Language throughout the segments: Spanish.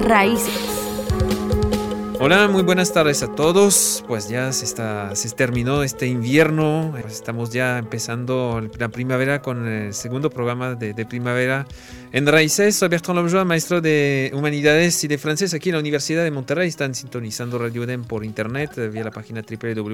Raíces. Hola, muy buenas tardes a todos. Pues ya se terminó este invierno. Estamos ya empezando la primavera con el segundo programa de primavera en Raíces. Soy Bertrand Lobjoa, maestro de Humanidades y de Francés aquí en la Universidad de Monterrey. Están sintonizando Radio UDEM por internet vía la página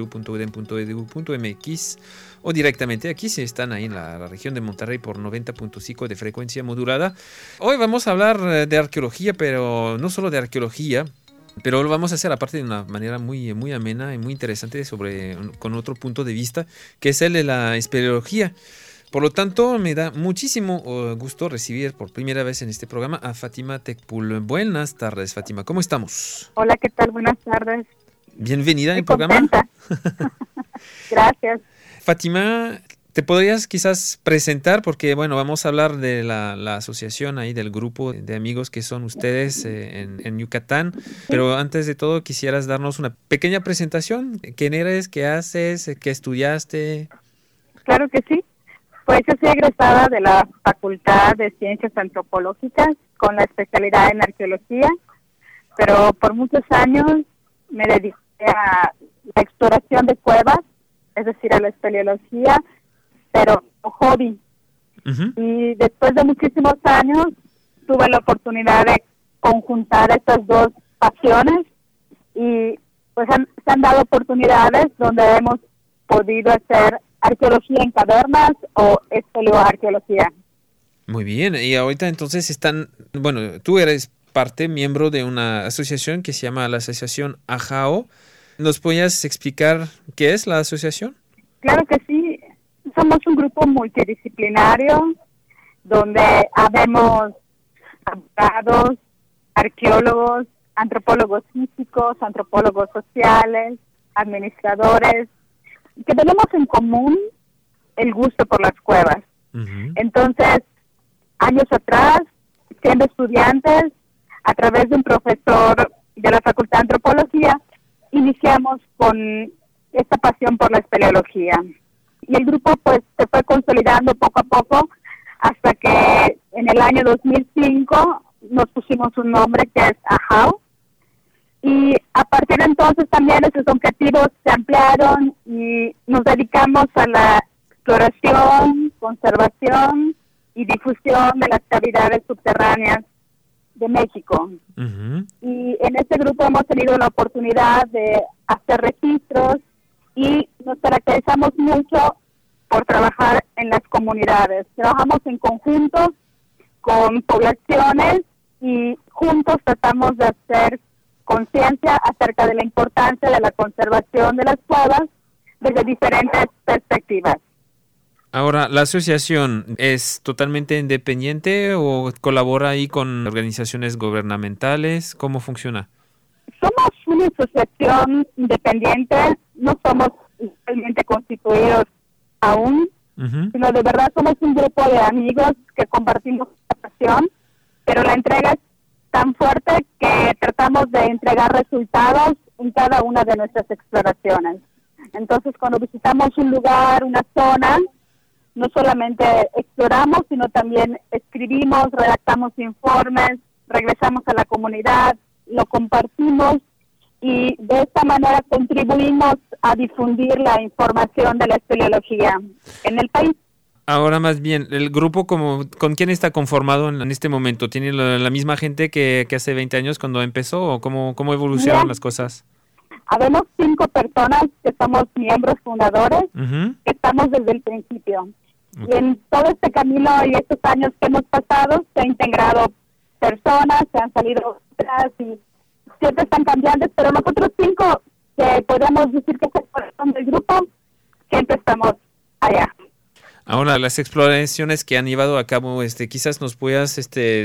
www.udem.edu.mx o directamente aquí si están ahí en la región de Monterrey por 90.5 de frecuencia modulada. Hoy vamos a hablar de arqueología, pero no solo de arqueología. Pero lo vamos a hacer aparte de una manera muy, muy amena y muy interesante con otro punto de vista, que es el de la espeleología. Por lo tanto, me da muchísimo gusto recibir por primera vez en este programa a Fátima Tecpoul. Buenas tardes, Fátima. ¿Cómo estamos? Hola, ¿qué tal? Buenas tardes. Bienvenida al programa. Gracias. Fátima, ¿te podrías quizás presentar? Porque, bueno, vamos a hablar de la asociación ahí, del grupo de amigos que son ustedes en Yucatán. Sí. Pero antes de todo, quisieras darnos una pequeña presentación. ¿Quién eres? ¿Qué haces? ¿Qué estudiaste? Claro que sí. Pues yo soy egresada de la Facultad de Ciencias Antropológicas con la especialidad en arqueología, pero por muchos años me dediqué a la exploración de cuevas, es decir, a la espeleología, pero hobby. Uh-huh. Y después de muchísimos años tuve la oportunidad de conjuntar estas dos pasiones y pues se han dado oportunidades donde hemos podido hacer arqueología en cavernas o espeleoarqueología. Muy bien, y ahorita entonces tú eres miembro de una asociación que se llama la Asociación AJAO. ¿Nos podrías explicar qué es la asociación? Claro que sí. Somos un grupo multidisciplinario donde habemos abogados, arqueólogos, antropólogos físicos, antropólogos sociales, administradores, que tenemos en común el gusto por las cuevas. Uh-huh. Entonces, años atrás, siendo estudiantes, a través de un profesor de la Facultad de Antropología, iniciamos con esta pasión por la espeleología. Y el grupo pues se fue consolidando poco a poco hasta que en el año 2005 nos pusimos un nombre que es AJAO. Y a partir de entonces también esos objetivos se ampliaron y nos dedicamos a la exploración, conservación y difusión de las cavidades subterráneas de México. Uh-huh. Y en este grupo hemos tenido la oportunidad de hacer registros y nos caracterizamos mucho por trabajar en las comunidades. Trabajamos en conjunto con poblaciones y juntos tratamos de hacer conciencia acerca de la importancia de la conservación de las cuevas desde diferentes perspectivas. Ahora, ¿la asociación es totalmente independiente o colabora ahí con organizaciones gubernamentales? ¿Cómo funciona? Somos una asociación independiente, no somos realmente constituidos aún, uh-huh, sino de verdad somos un grupo de amigos que compartimos la pasión, pero la entrega es tan fuerte que tratamos de entregar resultados en cada una de nuestras exploraciones. Entonces, cuando visitamos un lugar, una zona, no solamente exploramos, sino también escribimos, redactamos informes, regresamos a la comunidad, lo compartimos y de esta manera contribuimos a difundir la información de la espeleología en el país. Ahora más bien, ¿el grupo con quién está conformado en este momento? ¿Tiene la misma gente que hace 20 años cuando empezó o cómo evolucionaron las cosas? Habemos 5 personas que somos miembros fundadores, uh-huh, que estamos desde el principio. Okay. Y en todo este camino y estos años que hemos pasado, se han integrado personas, se han salido otras y siempre están cambiantes, pero nosotros 5, que podemos decir que es el corazón del grupo, siempre estamos allá. Ahora, las exploraciones que han llevado a cabo, quizás nos puedas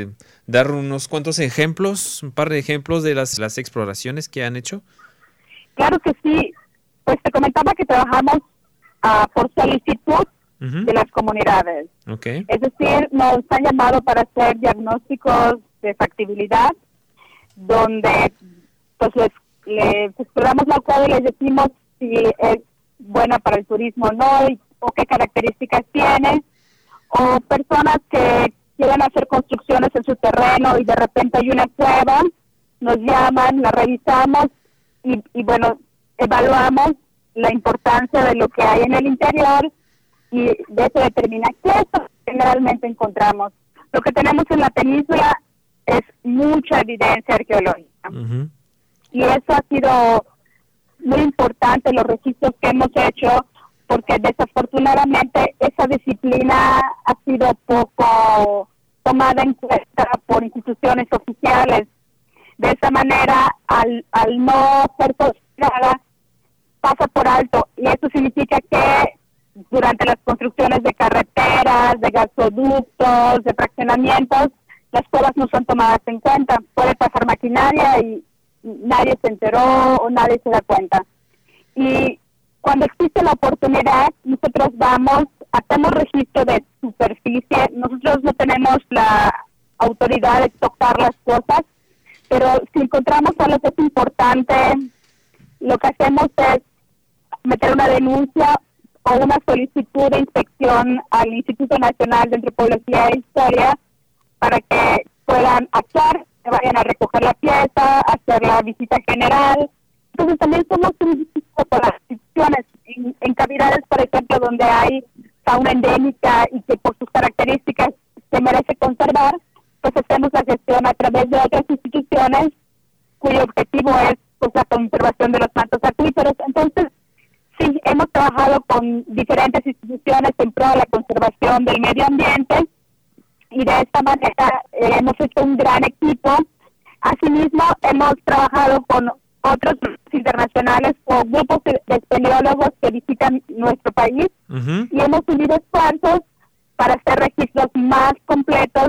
dar unos cuantos ejemplos, un par de ejemplos de las exploraciones que han hecho. Claro que sí. Pues te comentaba que trabajamos por solicitud, uh-huh, de las comunidades. Okay. Es decir, nos han llamado para hacer diagnósticos de factibilidad, donde pues les exploramos la cueva y les decimos si es buena para el turismo o no, o qué características tiene, o personas que quieren hacer construcciones en su terreno y de repente hay una cueva nos llaman, la revisamos y bueno, evaluamos la importancia de lo que hay en el interior y de eso determina qué es lo que generalmente encontramos. Lo que tenemos en la península es mucha evidencia arqueológica. Uh-huh. Y eso ha sido muy importante, los registros que hemos hecho, porque desafortunadamente esa disciplina ha sido poco tomada en cuenta por instituciones oficiales. De esa manera, al no ser considerada, pasa por alto. Y eso significa que durante las construcciones de carreteras, de gasoductos, de fraccionamientos, las cuevas no son tomadas en cuenta. Puede pasar maquinaria y nadie se enteró o nadie se da cuenta. Y cuando existe la oportunidad, nosotros vamos, hacemos registro de superficie. Nosotros no tenemos la autoridad de tocar las cosas, pero si encontramos algo que es importante, lo que hacemos es meter una denuncia o una solicitud de inspección al Instituto Nacional de Antropología e Historia para que puedan actuar, que vayan a recoger la pieza, hacer la visita general. Entonces también somos un por las instituciones en cavidades, por ejemplo, donde hay fauna endémica y que por sus características se merece conservar, pues hacemos la gestión a través de otras instituciones cuyo objetivo es pues la conservación de los mantos acuíferos. Entonces, sí, hemos trabajado con diferentes instituciones en pro de la conservación del medio ambiente y de esta manera hemos hecho un gran equipo. Asimismo, hemos trabajado con otros grupos internacionales o grupos de espeleólogos que visitan nuestro país uh-huh. y hemos unido esfuerzos para hacer registros más completos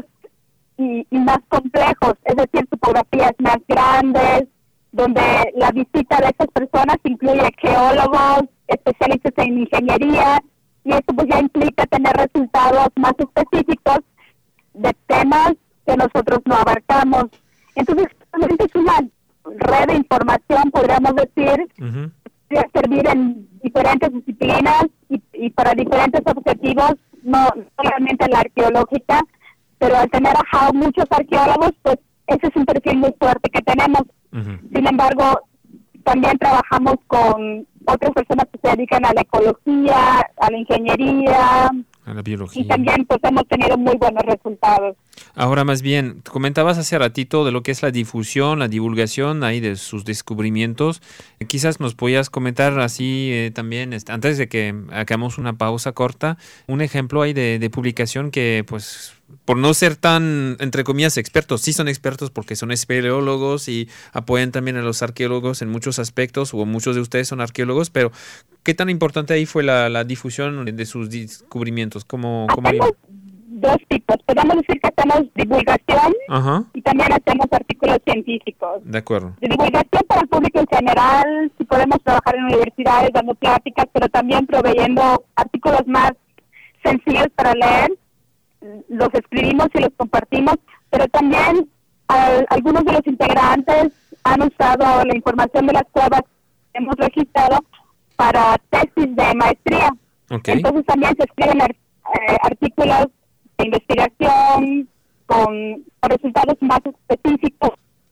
y más complejos, es decir, topografías más grandes, donde la visita de estas personas incluye geólogos, especialistas en ingeniería, y esto pues ya implica tener resultados más específicos de temas que nosotros no abarcamos. Entonces, realmente es una red de información, podríamos decir, uh-huh. que servir en diferentes disciplinas y para diferentes objetivos, no solamente la arqueológica, pero al tener a muchos arqueólogos, pues ese es un perfil muy fuerte que tenemos. Uh-huh. Sin embargo, también trabajamos con otras personas que se dedican a la ecología, a la ingeniería, a la biología. Y también pues hemos tenido muy buenos resultados. Ahora más bien, comentabas hace ratito de lo que es la difusión, la divulgación ahí de sus descubrimientos. Quizás nos podías comentar así también, antes de que hagamos una pausa corta, un ejemplo ahí de publicación que pues por no ser tan, entre comillas, expertos, sí son expertos porque son espeleólogos y apoyan también a los arqueólogos en muchos aspectos, o muchos de ustedes son arqueólogos, pero ¿qué tan importante ahí fue la difusión de sus descubrimientos? ¿Cómo hacemos dos tipos. Podemos decir que hacemos divulgación Ajá. y también hacemos artículos científicos. De acuerdo. De divulgación para el público en general, si podemos trabajar en universidades dando pláticas, pero también proveyendo artículos más sencillos para leer. Los escribimos y los compartimos, pero también algunos de los integrantes han usado la información de las cuevas que hemos registrado para tesis de maestría. Okay. Entonces también se escriben artículos de investigación con resultados más específicos.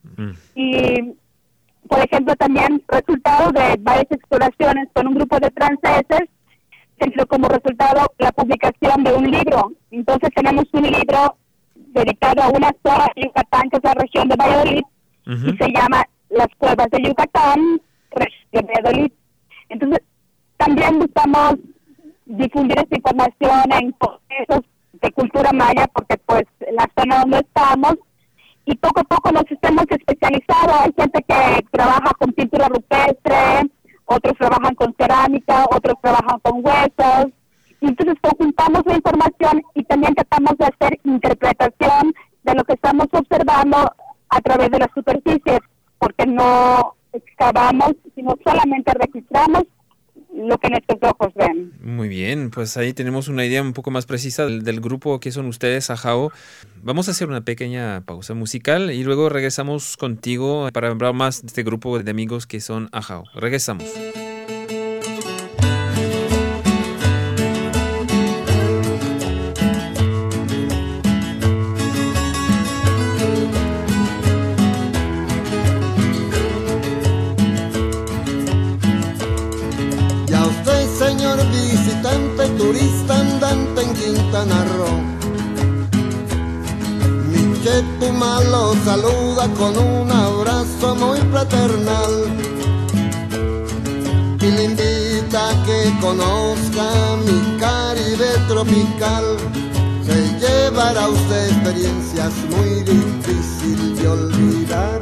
Y, por ejemplo, también resultado de varias exploraciones con un grupo de franceses, como resultado la publicación de un libro. Entonces tenemos un libro dedicado a una zona de Yucatán, que es la región de Valladolid, uh-huh. y se llama Las Cuevas de Yucatán, región de Valladolid. Entonces también buscamos difundir esta información en procesos de cultura maya, porque pues en la zona donde estamos, y poco a poco nos hemos especializado. Hay gente que trabaja con pintura rupestre, otros trabajan con cerámica, otros trabajan con huesos. Y entonces conjuntamos la información y también tratamos de hacer interpretación de lo que estamos observando a través de las superficies, porque no excavamos, sino solamente registramos lo que nuestros ojos ven. Muy bien, pues ahí tenemos una idea un poco más precisa del grupo que son ustedes, Ajao. Vamos a hacer una pequeña pausa musical y luego regresamos contigo para hablar más de este grupo de amigos que son Ajao. Regresamos. Chetumal lo saluda con un abrazo muy fraternal y le invita a que conozca mi Caribe tropical. Se llevará usted experiencias muy difíciles de olvidar.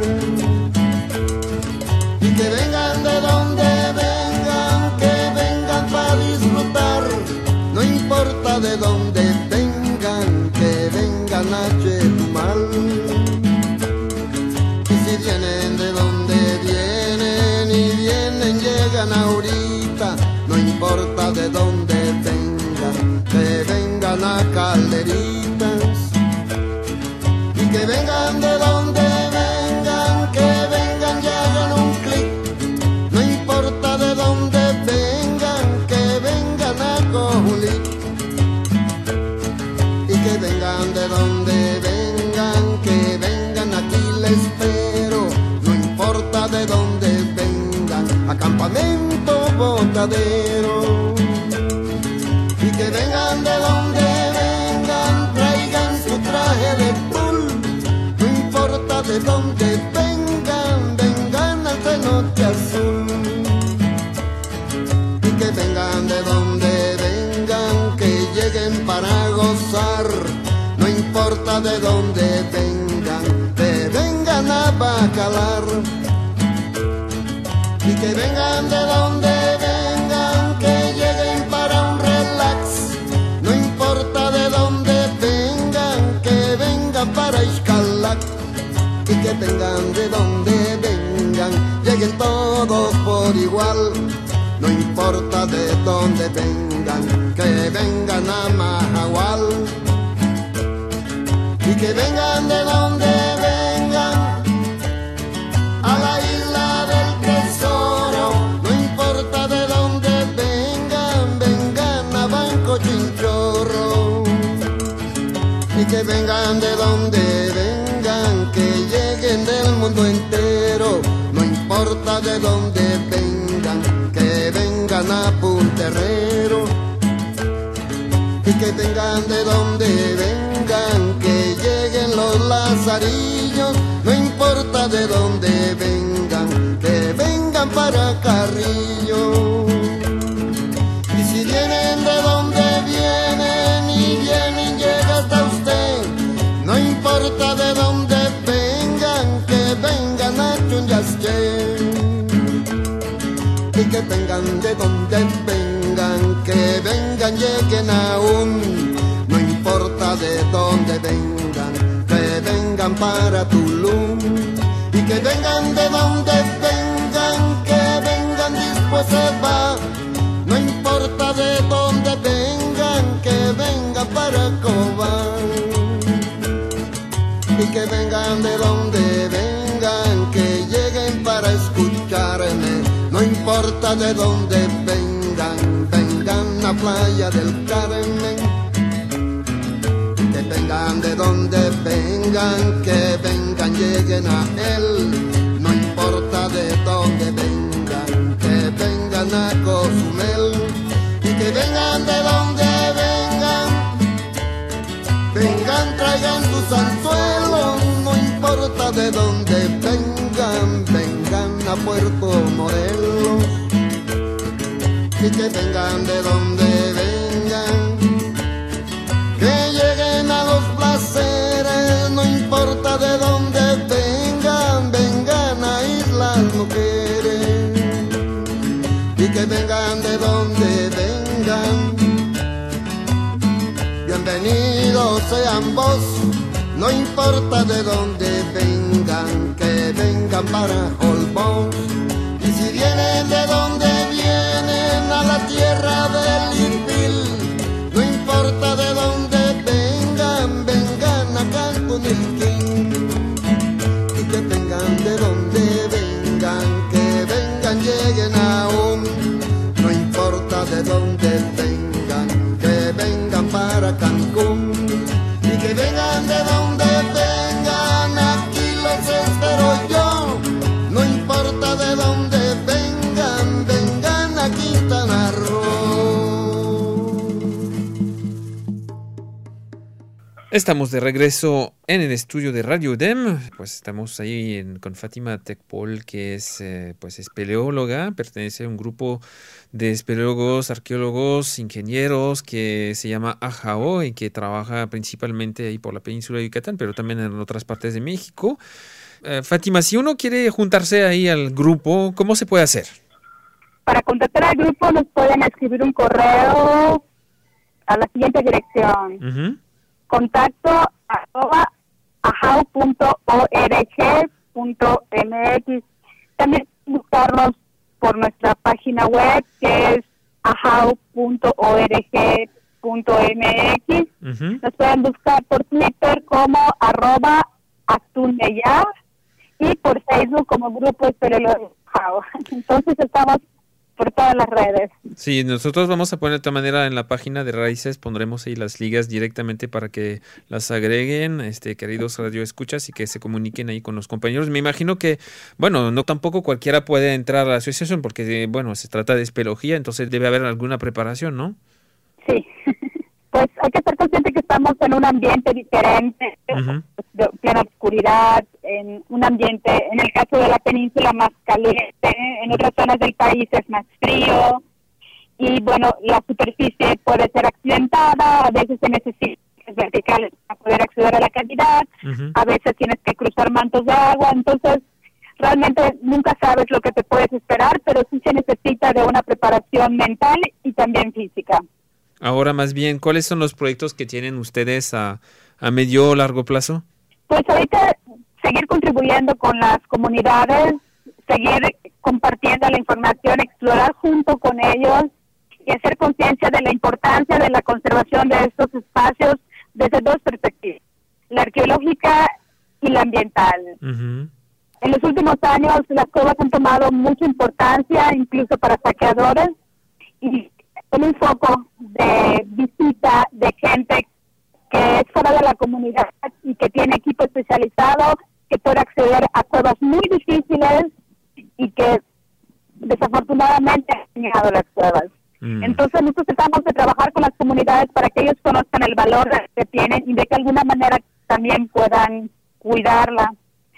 Y que vengan de donde vengan, que vengan para disfrutar. No importa de dónde vengan, que vengan a Chetumal. Y si vienen de donde vienen y vienen, llegan ahorita. No importa de dónde vengan, que vengan a Calderitas. Y que vengan de donde vengan, que vengan y hagan un clic. No importa de dónde vengan, que vengan a Cojulic. Y que vengan de donde vengan, que vengan, aquí les espero. No importa de dónde vengan, a Campamento Botadero. Y que vengan de donde vengan, traigan su traje de tul. No importa de dónde vengan, vengan al cenote azul. Y que vengan de donde vengan, que lleguen para gozar. No importa de dónde vengan, que vengan a Bacalar. Y que vengan de donde vengan, que lleguen para un relax. No importa de dónde vengan, que vengan para Ixcalac. Y que vengan de donde vengan, lleguen todos por igual. No importa de dónde vengan, que vengan a Mahahual. Y que vengan de donde vengan, a la isla del tesoro. No importa de dónde vengan, vengan a Banco Chinchorro. Y que vengan de donde vengan, que lleguen del mundo entero. No importa de dónde vengan, que vengan a Punterrero. Y que vengan de donde vengan, que lleguen los Lazarillos. No importa de dónde vengan, que vengan para Carrillo. Y si vienen de donde vienen y vienen, llega hasta usted. No importa de dónde vengan, que vengan a Chunyaské. Y que vengan de donde vengan, que vengan, lleguen aún. No importa de dónde vengan, que vengan para Tulum. Y que vengan de donde vengan, que vengan, después se va. No importa de dónde vengan, que vengan para Cobán. Y que vengan de donde vengan, que lleguen para escucharme. No importa de dónde vengan, vengan a Playa del Carmen. Que vengan de donde vengan, que vengan, lleguen a él. No importa de dónde vengan, que vengan a Cozumel. Y que vengan de donde vengan, vengan, traigan sus anzuelos. No importa de dónde vengan, vengan a Puerto Morelos. Y que vengan de donde vengan, que lleguen a Los Placeres. No importa de dónde vengan, vengan a Islas Mujeres. Y que vengan de donde vengan, bienvenidos sean vos. No importa de dónde vengan, que vengan para Holbox. Y si vienen de donde vienen, a la tierra del Irpil. No importa de dónde vengan, vengan a Cancunilquín. Y que vengan de donde vengan, que vengan, lleguen aún. No importa de dónde vengan, que vengan para Cancún. Y que vengan de donde vengan, aquí los espero yo. No importa de dónde vengan, vengan a Quintana Roo. Estamos de regreso en el estudio de Radio UDEM. Pues estamos ahí con Fátima Tecpol, que es espeleóloga, pertenece a un grupo de espeleólogos, arqueólogos, ingenieros que se llama AJAO y que trabaja principalmente ahí por la península de Yucatán, pero también en otras partes de México. Fátima, si uno quiere juntarse ahí al grupo, ¿cómo se puede hacer? Para contactar al grupo nos pueden escribir un correo a la siguiente dirección. Uh-huh. contacto@ajao.org.mx. También buscarnos por nuestra página web, que es ajao.org.mx. Uh-huh. Nos pueden buscar por Twitter como @actunmeyar y por Facebook como Grupo Espeleólogos Ajao. Entonces estamos por todas las redes. Sí, nosotros vamos a poner de esta manera en la página de Raíces, pondremos ahí las ligas directamente para que las agreguen, queridos radioescuchas, y que se comuniquen ahí con los compañeros. Me imagino que, bueno, no tampoco cualquiera puede entrar a la asociación porque, bueno, se trata de espeleología, entonces debe haber alguna preparación, ¿no? Sí, pues hay que estar consciente que estamos en un ambiente diferente, Uh-huh. de plena oscuridad, en un ambiente, en el caso de la península, más caliente, en otras zonas del país es más frío, y bueno, la superficie puede ser accidentada, a veces se necesitan verticales para poder acceder a la cavidad, Uh-huh. a veces tienes que cruzar mantos de agua, entonces realmente nunca sabes lo que te puedes esperar, pero sí se necesita de una preparación mental y también física. Ahora, más bien, ¿cuáles son los proyectos que tienen ustedes a medio o largo plazo? Pues ahorita seguir contribuyendo con las comunidades, seguir compartiendo la información, explorar junto con ellos y hacer conciencia de la importancia de la conservación de estos espacios desde dos perspectivas, la arqueológica y la ambiental. Uh-huh. En los últimos años las cuevas han tomado mucha importancia, incluso para saqueadores, y con un foco de visita de gente que es fuera de la comunidad y que tiene equipo especializado, que puede acceder a cuevas muy difíciles y que desafortunadamente han dañado las cuevas. Entonces nosotros tratamos de trabajar con las comunidades para que ellos conozcan el valor que tienen y de que alguna manera también puedan cuidarla.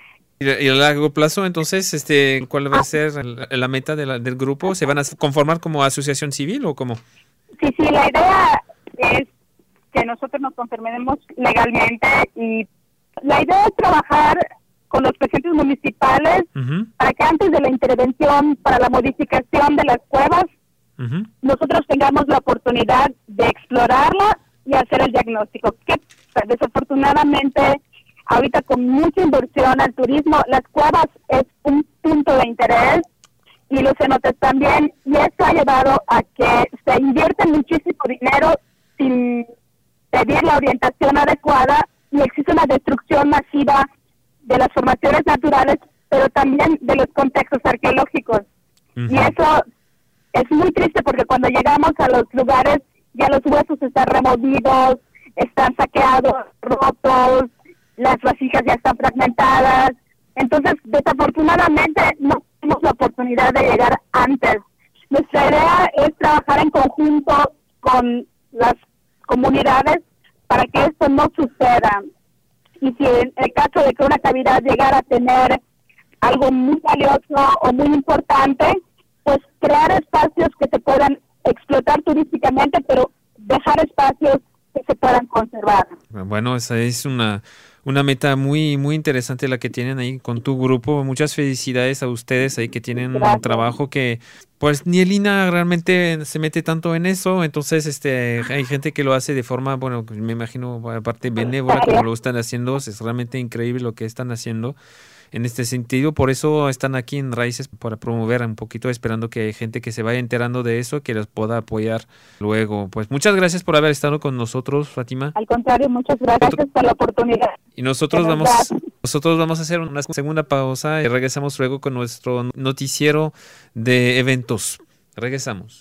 Y a largo plazo, entonces, ¿cuál va a ser la meta del grupo? ¿Se van a conformar como asociación civil o cómo? Sí, la idea es que nosotros nos conformemos legalmente y la idea es trabajar con los presidentes municipales Uh-huh. para que antes de la intervención para la modificación de las cuevas, Uh-huh. nosotros tengamos la oportunidad de explorarla y hacer el diagnóstico. Que desafortunadamente, ahorita con mucha inversión al turismo, las cuevas es un punto de interés y los cenotes también, y esto ha llevado a que se invierte muchísimo dinero sin pedir la orientación adecuada y existe una destrucción masiva de las formaciones naturales, pero también de los contextos arqueológicos. Uh-huh. Y eso es muy triste porque cuando llegamos a los lugares ya los huesos están removidos, están saqueados, rotos, las vasijas ya están fragmentadas. Entonces, desafortunadamente, no tenemos la oportunidad de llegar antes. Nuestra idea es trabajar en conjunto con las comunidades para que esto no suceda. Y si en el caso de que una cavidad llegara a tener algo muy valioso o muy importante, pues crear espacios que se puedan explotar turísticamente, pero dejar espacios que se puedan conservar. Bueno, esa es una meta muy muy interesante la que tienen ahí con tu grupo. Muchas felicidades a ustedes ahí que tienen Gracias. un trabajo que pues ni el INAH realmente se mete tanto en eso. Entonces hay gente que lo hace de forma, bueno, me imagino aparte benévola como lo están haciendo. Es realmente increíble lo que están haciendo en este sentido. Por eso están aquí en Raíces, para promover un poquito, esperando que hay gente que se vaya enterando de eso, que los pueda apoyar luego. Pues muchas gracias por haber estado con nosotros, Fátima. Al contrario, muchas gracias por la oportunidad. Y nosotros que nos vamos a hacer una segunda pausa y regresamos luego con nuestro noticiero de eventos. Regresamos.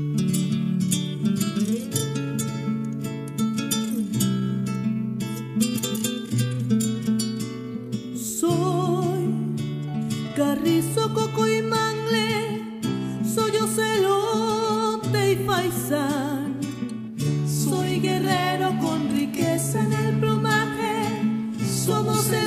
Carrizo, coco y mangle, soy ocelote y faisán. Soy guerrero con riqueza en el plumaje.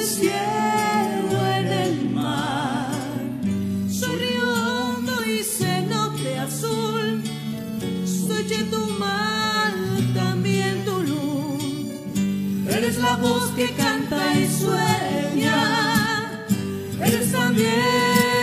cielo en el mar. Soy río hondo y cenote azul. Soy Chetumal, también Tulum. Eres la voz que canta y sueña. Eres también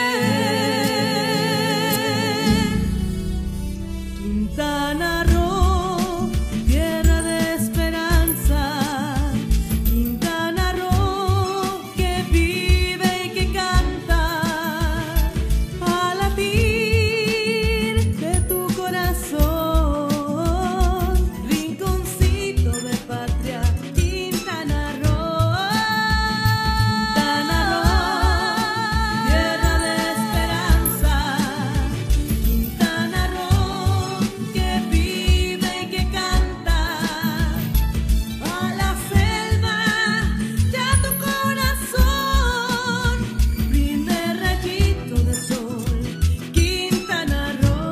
Quintana Roo, tierra de esperanza. Quintana Roo, que vive y que canta al latir de tu corazón. Rinconcito de patria, Quintana Roo. Quintana Roo, tierra de esperanza. Quintana Roo, que vive y que canta a la selva de tu corazón. Brinde rayito de sol, Quintana Roo.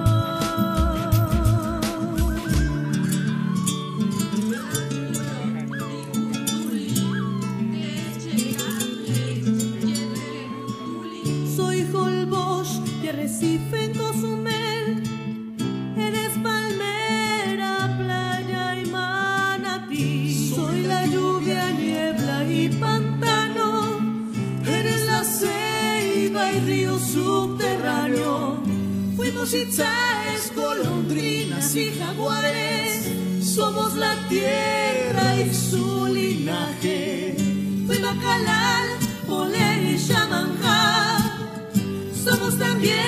Soy Holbox de Recife en Cozumel. Eres palmera, playa y manatí. Soy la lluvia, niebla y pantano. Eres la ceiba y río subterráneo. Fuimos itzaes, golondrinas y jaguares. Somos la tierra y su linaje. Fui Bacalar, Polé y Yamanjá. Somos también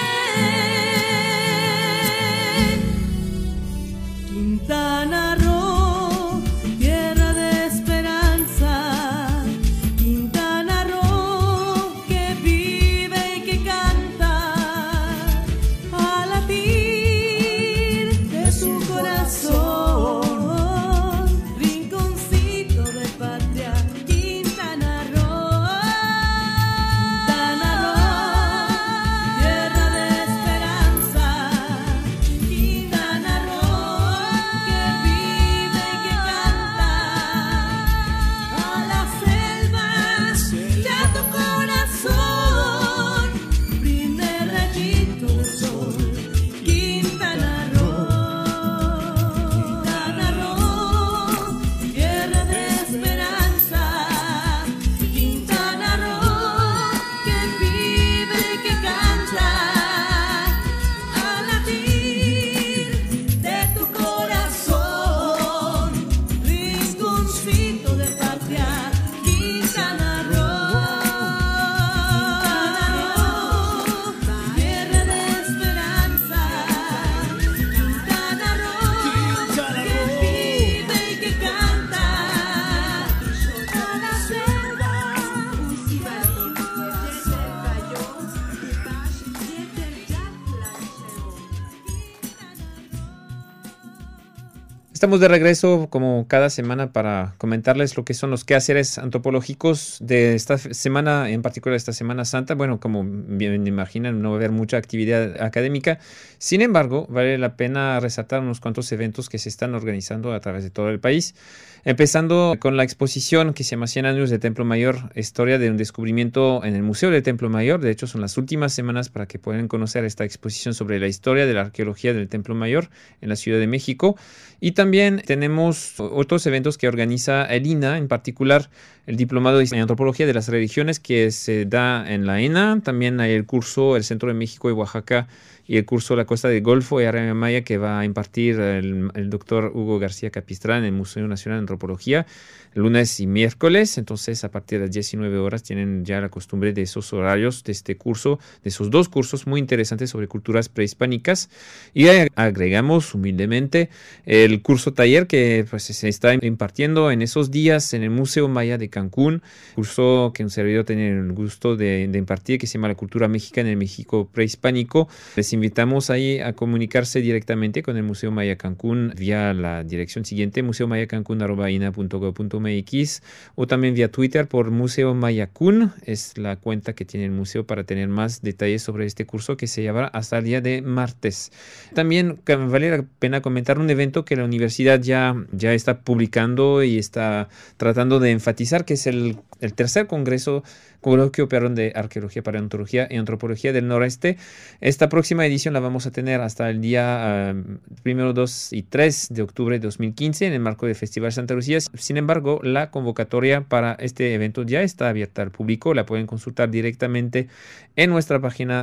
Quintana Roo, tierra de esperanza. Quintana Roo, que vive y que canta al latir de su corazón. Rinconcito de patria, Quintana Roo. Quintana Roo, tierra de esperanza. Quintana Roo, que vive y que canta a las selvas de tu corazón. Brinde rayito de sol, Quintana Roo. Quintana Roo, tierra de esperanza. Quintana Roo, que vive y que canta al latir de tu corazón. Rinconcito de patria, Quintana Roo. Quintana Roo, tierra de esperanza. Quintana Roo, que vive y que canta a la selva. Estamos de regreso como cada semana para comentarles lo que son los quehaceres antropológicos de esta semana, en particular esta Semana Santa. Bueno, como bien imaginan, no va a haber mucha actividad académica. Sin embargo, vale la pena resaltar unos cuantos eventos que se están organizando a través de todo el país. Empezando con la exposición que se llama 100 años de Templo Mayor, historia de un descubrimiento en el Museo del Templo Mayor. De hecho, son las últimas semanas para que puedan conocer esta exposición sobre la historia de la arqueología del Templo Mayor en la Ciudad de México. Y también tenemos otros eventos que organiza el INA, en particular el Diplomado en Antropología de las Religiones que se da en la ENA. También hay el curso El Centro de México y Oaxaca y el curso La Costa del Golfo y Área Maya que va a impartir el doctor Hugo García Capistrán en el Museo Nacional de Antropología lunes y miércoles. Entonces, a partir de las 19 horas tienen ya la costumbre de esos horarios de este curso, de esos dos cursos muy interesantes sobre culturas prehispánicas. Y agregamos humildemente el curso taller que pues, se está impartiendo en esos días en el Museo Maya de Cancún, curso que un servidor tiene el gusto de impartir, que se llama La Cultura Mexicana en el México Prehispánico. Les invitamos ahí a comunicarse directamente con el Museo Maya Cancún vía la dirección siguiente, museomayacancun@ina.gov.mx, o también vía Twitter por Museo Mayacún. Es la cuenta que tiene el museo para tener más detalles sobre este curso que se llevará hasta el día de martes. También vale la pena comentar un evento que la universidad ya está publicando y está tratando de enfatizar, mencionar que es el tercer congreso Coloquio Perón de Arqueología, Paleontología y Antropología del Noreste. Esta próxima edición la vamos a tener hasta el día 1, 2 y 3 de octubre de 2015 en el marco del Festival Santa Lucía. Sin embargo, la convocatoria para este evento ya está abierta al público. La pueden consultar directamente en nuestra página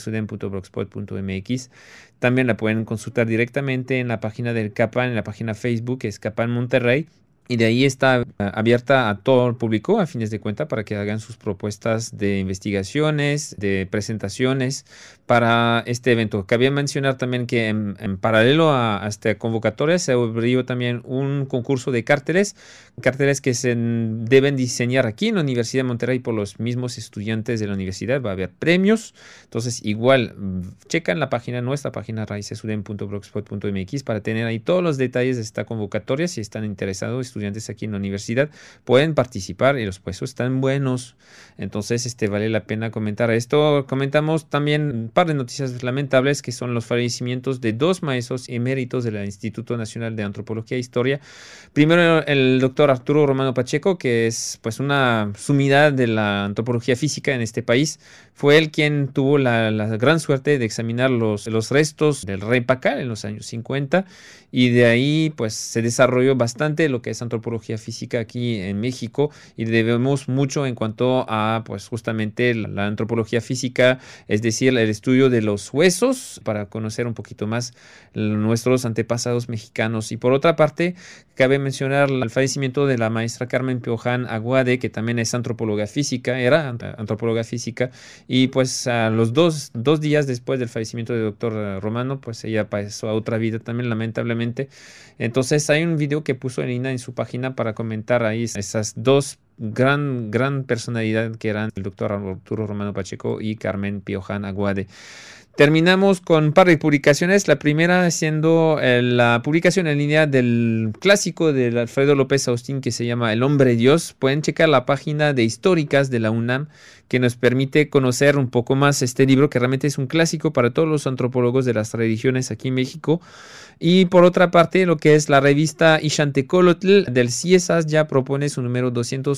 raicesuden.blogspot.mx. También la pueden consultar directamente en la página del CAPAN, en la página Facebook, que es CAPAN Monterrey. Y de ahí está abierta a todo el público, a fines de cuentas, para que hagan sus propuestas de investigaciones, de presentaciones para este evento. Cabía mencionar también que en paralelo a esta convocatoria se abrió también un concurso de carteles que se deben diseñar aquí en la Universidad de Monterrey por los mismos estudiantes de la universidad. Va a haber premios. Entonces, igual, checan nuestra página raicesuden.blogspot.mx para tener ahí todos los detalles de esta convocatoria. Si están interesados, estudiantes aquí en la universidad pueden participar y los puestos están buenos. Entonces, vale la pena comentar esto. Comentamos también un par de noticias lamentables que son los fallecimientos de 2 maestros eméritos del Instituto Nacional de Antropología e Historia. Primero, el doctor Arturo Romano Pacheco, que es pues una sumidad de la antropología física en este país. Fue él quien tuvo la gran suerte de examinar los restos del rey Pacal en los años 50 y de ahí pues se desarrolló bastante lo que es antropología física aquí en México y debemos mucho en cuanto a pues justamente la antropología física, es decir, el estudio de los huesos para conocer un poquito más nuestros antepasados mexicanos. Y por otra parte, cabe mencionar el fallecimiento de la maestra Carmen Pioján Aguade, que también es antropóloga física, era antropóloga física, y pues a los dos días después del fallecimiento del doctor Romano, pues ella pasó a otra vida también, lamentablemente. Entonces hay un video que puso Elina en su página para comentar ahí esas dos gran personalidad que eran el doctor Arturo Romano Pacheco y Carmen Pioján Aguade. Terminamos con un par de publicaciones. La primera siendo la publicación en línea del clásico de Alfredo López Austin que se llama El Hombre Dios. Pueden checar la página de Históricas de la UNAM que nos permite conocer un poco más este libro que realmente es un clásico para todos los antropólogos de las religiones aquí en México. Y por otra parte, lo que es la revista Ixantecolotl del CIESAS ya propone su número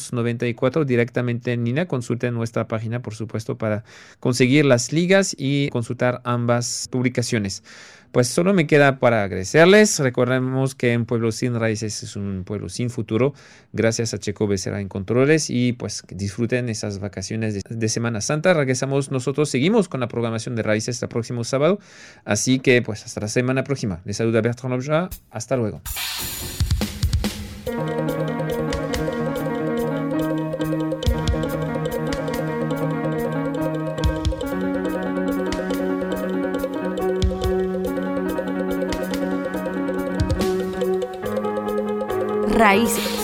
294 directamente en línea. Consulten nuestra página, por supuesto, para conseguir las ligas y consultar ambas publicaciones. Pues solo me queda para agradecerles. Recordemos que un pueblo sin raíces es un pueblo sin futuro. Gracias a Checo Becerra en controles y pues disfruten esas vacaciones de Semana Santa. Nosotros seguimos con la programación de Raíces el próximo sábado. Así que pues hasta la semana próxima. Les saluda Bertrand Lobja. Hasta luego. Raíces.